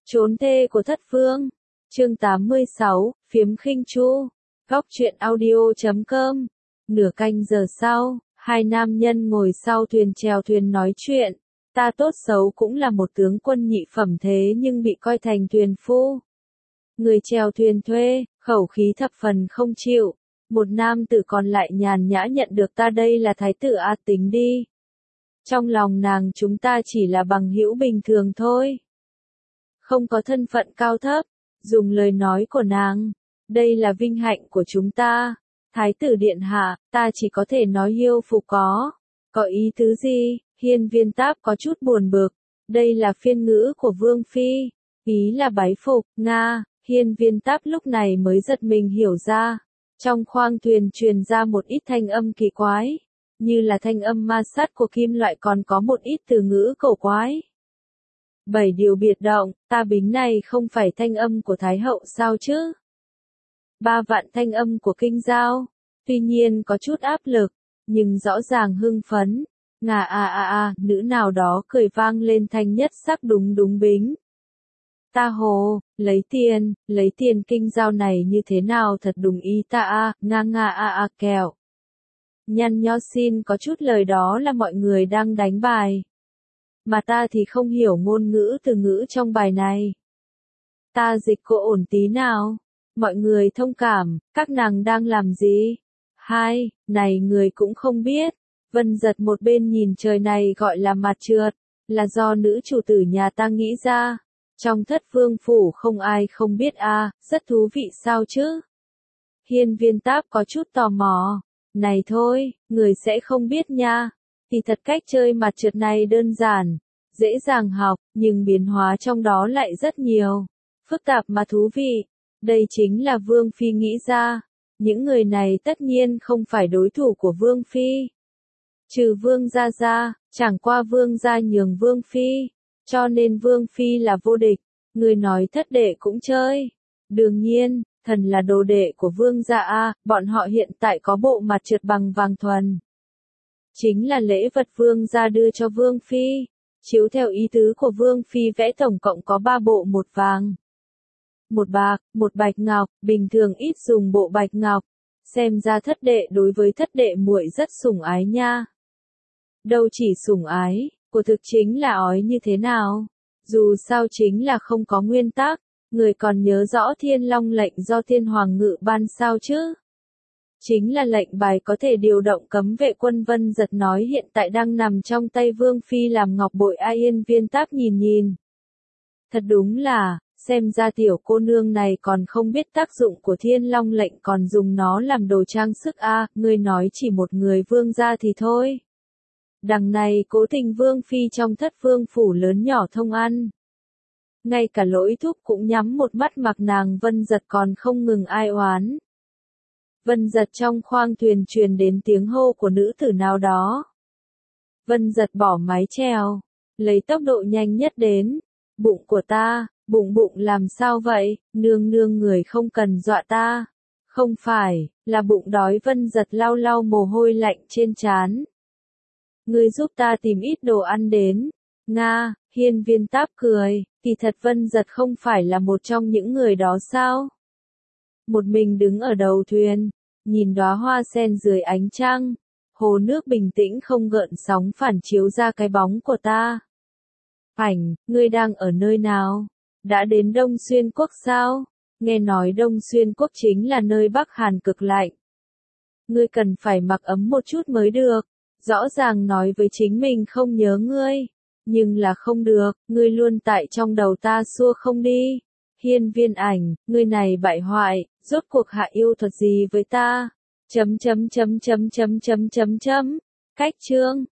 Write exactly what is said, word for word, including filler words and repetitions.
Trốn thê của thất vương. Chương tám mươi sáu, phiếm khinh chu. Góc truyện audio chấm com. Nửa canh giờ sau, hai nam nhân ngồi sau thuyền chèo thuyền nói chuyện. Ta tốt xấu cũng là một tướng quân nhị phẩm thế nhưng bị coi thành thuyền phu. Người chèo thuyền thuê, khẩu khí thập phần không chịu. Một nam tử còn lại nhàn nhã nhận được ta đây là thái tử A tính đi. Trong lòng nàng chúng ta chỉ là bằng hữu bình thường thôi. Không có thân phận cao thấp, dùng lời nói của nàng. Đây là vinh hạnh của chúng ta. Thái tử điện hạ, ta chỉ có thể nói hiêu phục có. Có ý tứ gì? Hiên Viên Táp có chút buồn bực. Đây là phiên ngữ của Vương Phi. Ý là bái phục, Nga. Hiên Viên Táp lúc này mới giật mình hiểu ra. Trong khoang thuyền truyền ra một ít thanh âm kỳ quái. Như là thanh âm ma sát của kim loại còn có một ít từ ngữ cổ quái. Bảy điều biệt động, ta bính này không phải thanh âm của Thái hậu sao chứ? Ba vạn thanh âm của kinh giao. Tuy nhiên có chút áp lực, nhưng rõ ràng hưng phấn. Ngà a a a, nữ nào đó cười vang lên thanh nhất sắc đúng đúng bính. Ta hồ, lấy tiền, lấy tiền kinh giao này như thế nào thật đúng ý ta a, nga nga a a kẹo. Nhăn nho xin có chút lời đó là mọi người đang đánh bài. Mà ta thì không hiểu ngôn ngữ từ ngữ trong bài này. Ta dịch cô ổn tí nào. Mọi người thông cảm, các nàng đang làm gì? Hai, này người cũng không biết. Vân giật một bên nhìn trời này gọi là mặt trượt, là do nữ chủ tử nhà ta nghĩ ra. Trong thất vương phủ không ai không biết a, à, rất thú vị sao chứ? Hiên Viên Táp có chút tò mò. Này thôi, người sẽ không biết nha. Thì thật cách chơi mặt trượt này đơn giản, dễ dàng học, nhưng biến hóa trong đó lại rất nhiều. Phức tạp mà thú vị. Đây chính là Vương Phi nghĩ ra. Những người này tất nhiên không phải đối thủ của Vương Phi. Trừ Vương gia ra, chẳng qua Vương gia nhường Vương Phi. Cho nên Vương Phi là vô địch. Người nói thất đệ cũng chơi. Đương nhiên, thần là đồ đệ của Vương gia a, bọn họ hiện tại có bộ mặt trượt bằng vàng thuần. Chính là lễ vật Vương gia đưa cho Vương Phi. Chiếu theo ý tứ của Vương Phi vẽ tổng cộng có ba bộ một vàng. Một bạc, một bạch ngọc, bình thường ít dùng bộ bạch ngọc. Xem ra thất đệ đối với thất đệ muội rất sủng ái nha. Đâu chỉ sủng ái, của thực chính là ói như thế nào. Dù sao chính là không có nguyên tắc, người còn nhớ rõ Thiên Long lệnh do Thiên Hoàng ngự ban sao chứ. Chính là lệnh bài có thể điều động cấm vệ quân. Vân giật nói hiện tại đang nằm trong tay Vương Phi làm ngọc bội. A Hiên Viên Táp nhìn nhìn. Thật đúng là, xem ra tiểu cô nương này còn không biết tác dụng của Thiên Long lệnh còn dùng nó làm đồ trang sức a, à, ngươi nói chỉ một người vương gia thì thôi. Đằng này cố tình Vương Phi trong thất vương phủ lớn nhỏ thông ăn. Ngay cả lỗi thúc cũng nhắm một mắt mặc nàng. Vân giật còn không ngừng ai oán. Vân giật trong khoang thuyền truyền đến tiếng hô của nữ tử nào đó. Vân giật bỏ mái chèo, lấy tốc độ nhanh nhất đến. Bụng của ta, bụng bụng làm sao vậy, nương nương người không cần dọa ta. Không phải, là bụng đói. Vân giật lau lau mồ hôi lạnh trên trán. Ngươi giúp ta tìm ít đồ ăn đến. Nga, Hiên Viên Táp cười, thì thật Vân giật không phải là một trong những người đó sao? Một mình đứng ở đầu thuyền, nhìn đóa hoa sen dưới ánh trăng, hồ nước bình tĩnh không gợn sóng phản chiếu ra cái bóng của ta. Ảnh, ngươi đang ở nơi nào? Đã đến Đông Xuyên Quốc sao? Nghe nói Đông Xuyên Quốc chính là nơi Bắc Hàn cực lạnh. Ngươi cần phải mặc ấm một chút mới được. Rõ ràng nói với chính mình không nhớ ngươi. Nhưng là không được, ngươi luôn tại trong đầu ta xua không đi. Hiên Viên Ảnh, ngươi này bại hoại, rốt cuộc hạ yêu thuật gì với ta? Chấm chấm chấm chấm chấm chấm chấm chấm. Cách chương.